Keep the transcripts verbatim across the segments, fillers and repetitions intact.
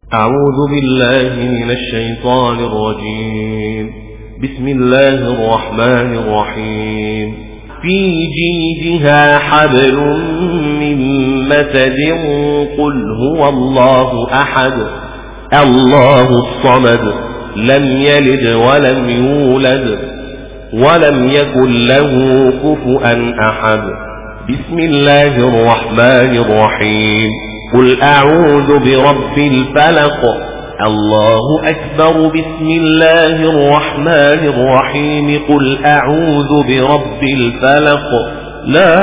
أعوذ بالله من الشيطان الرجيم. بسم الله الرحمن الرحيم. في جيدها حبل من مسد. قل هو الله أحد الله الصمد لم يلد ولم يولد ولم يكن له كفؤا أحد. بسم الله الرحمن الرحيم. قل أعوذ برب الفلق. الله أكبر. بسم الله الرحمن الرحيم. قل أعوذ برب الفلق. لا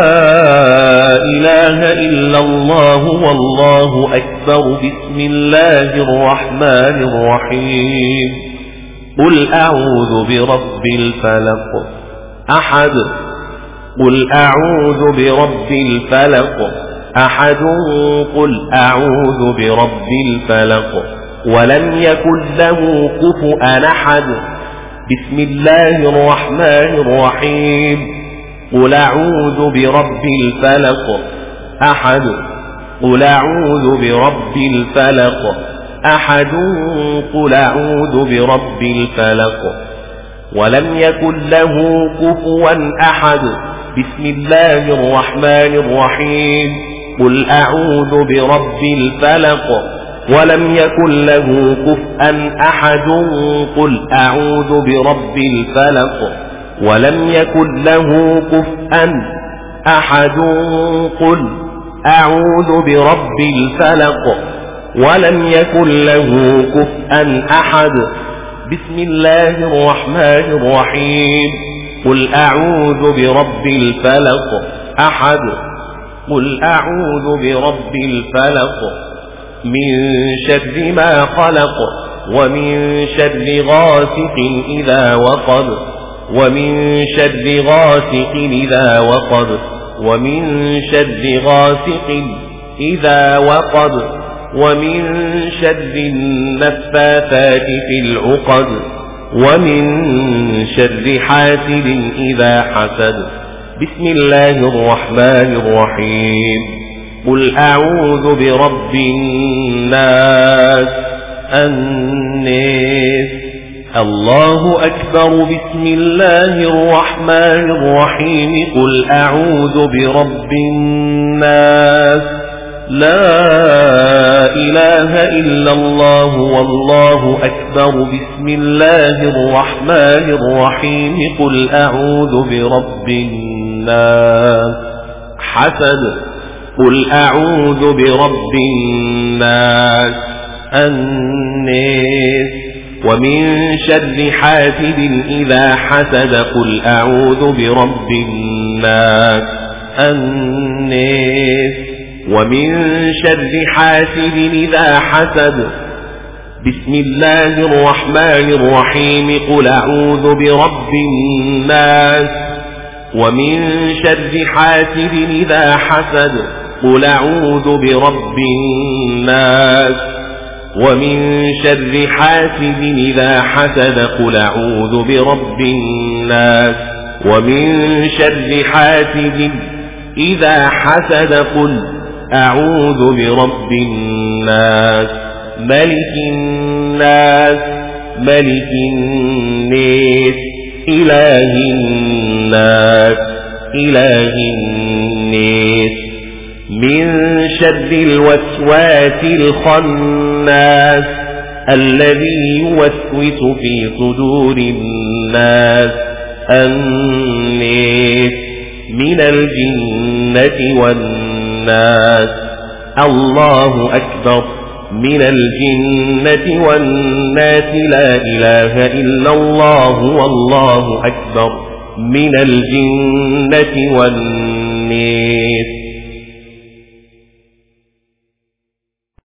إله إلا الله والله أكبر. بسم الله الرحمن الرحيم. قل أعوذ برب الفلق. أحد. قل أعوذ برب الفلق. أحد. قل أعوذ برب الفلق. ولم يكن له كفؤا أحد. بسم الله الرحمن الرحيم. قل أعوذ برب الفلق. أحد. قل أعوذ برب الفلق. أحد. قل أعوذ برب الفلق. ولم يكن له كفوا أحد. بسم الله الرحمن الرحيم. قل أعوذ برب الفلق. ولم يكن له كفوا أحد. قل أعوذ برب الفلق. ولم يكن له كفوا أحد. قل أعوذ برب الفلق. ولم يكن له كفوا أحد. بسم الله الرحمن الرحيم. قل أعوذ برب الفلق. أحد. قل أعوذ برب الفلق. من شر ما خلق. ومن شر غاسق إذا وقب. ومن شر غاسق إذا وقب. ومن شر غاسق إذا وقب. ومن شر النفاثات في العقد. ومن شر حاسد إذا حسد. بسم الله الرحمن الرحيم. قل أعوذ برب الناس. الناس. الله أكبر. بسم الله الرحمن الرحيم. قل أعوذ برب الناس. لا إله إلا الله والله أكبر. بسم الله الرحمن الرحيم. قل أعوذ برب الناس. حسد. قل أعوذ برب الناس. الناس. ومن شر حاسد إذا حسد. قل أعوذ برب الناس. الناس. ومن شر حاسد إذا حسد. بسم الله الرحمن الرحيم. قل أعوذ برب الناس. ومن شر حاسد إذا حسد. قل أعوذ برب الناس. ومن شر حاسد إذا حسد. قل أعوذ برب الناس. ومن شر حاسد إذا حسد. قل أعوذ برب الناس. ملك الناس. ملك الناس. إله الناس. إله الناس. من شر الوسواس الخناس الذي يوسوس في صدور الناس. الناس. من الجنة والناس. الله أكبر. من الجنة والناس. لا إله إلا الله والله أكبر. من الجنة والناس.